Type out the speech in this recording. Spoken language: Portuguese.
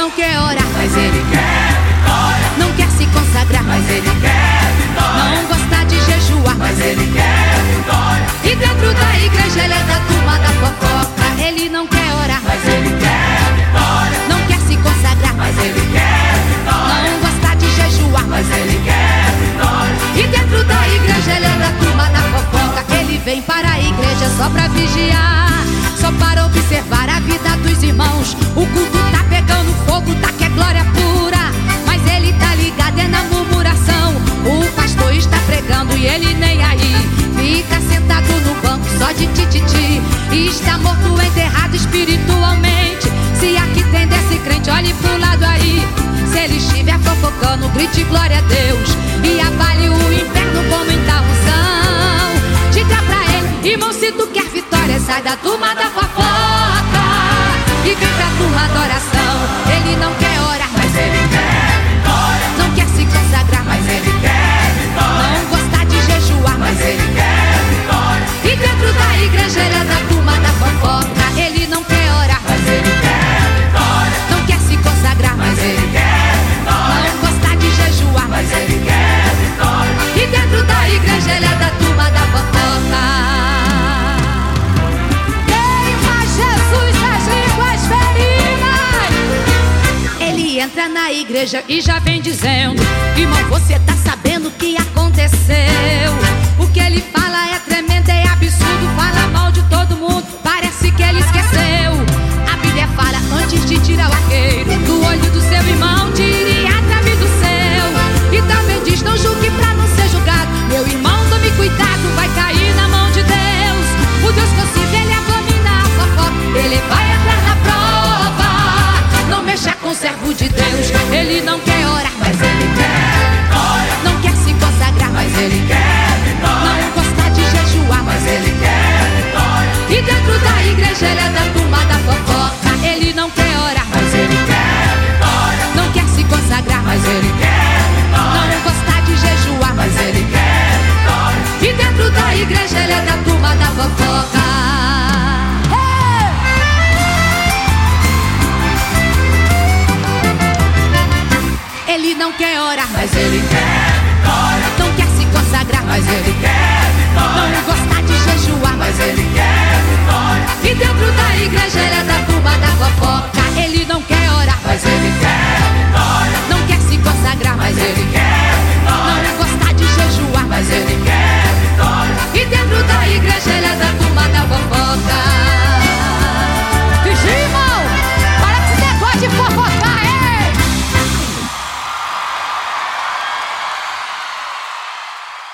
não quer orar, mas ele quer vitória. não quer se consagrar, mas ele quer vitória. não gosta de jejuar, mas ele quer vitória. E dentro da igreja ele é da turma da fofoca. Ele não quer orar, mas ele quer vitória. não quer se consagrar, mas ele quer vitória. não gosta de jejuar, mas ele quer vitória. E dentro da igreja ele é da turma da fofoca. Ele vem para a igreja só pra vigiar, só para observar a vida dos irmãos. O culto tá pegando fogo, tá que é glória pura, mas ele tá ligado é na murmuração. O pastor está pregando e ele nem aí, fica sentado no banco só de tititi. E está morto, enterrado espiritualmente. Se aqui tem desse crente, olhe pro lado aí. Se ele estiver fofocando, grite glória a Deus e avale o inferno como então são. Diga pra ele, irmão, se tu quer vitória, sai da turma da fofoca e vem pra tua adoração. Ele não quer orar, mas ele quer vitória. não quer se consagrar, mas ele quer vitória. não gosta de jejuar, mas ele quer vitória. E dentro da igreja ele é da turma da fofoca. Ele não quer orar, mas ele quer vitória. não quer se consagrar, mas ele quer vitória. não gosta de jejuar, mas ele quer vitória. E dentro da igreja ele é da turma da fofoca. Queima Jesus as línguas feridas. Ele entra na igreja e já vem dizendo: irmão, você tá sabendo o que aconteceu? O que ele fala é tremendo, é absurdo. Fala mal de todo mundo, parece que ele esqueceu. A Bíblia fala, antes de tirar o arqueiro do olho do seu irmão, tire a trave do seu. E também diz, não julgue pra não ser julgado. Meu irmão, tome cuidado, vai cair na mão de Deus. O Deus que eu sirvo, ele abomina a fofoca. Ele vai entrar na prova. Não mexa com o servo de Deus. Ele não quer orar, mas ele quer vitória. não quer se consagrar, mas ele quer vitória. não gosta de jejuar, mas ele quer vitória. E dentro da igreja ele é da turma da fofoca. Ele não quer orar, mas ele quer vitória. não quer se consagrar, mas ele quer vitória. não gosta de jejuar, mas ele quer vitória. E dentro da igreja ele é da turma da fofoca. Ele não quer orar, mas ele quer vitória. não quer se consagrar, mas ele quer vitória. não gosta de jejuar, mas ele quer vitória. E dentro da igreja ele é da turma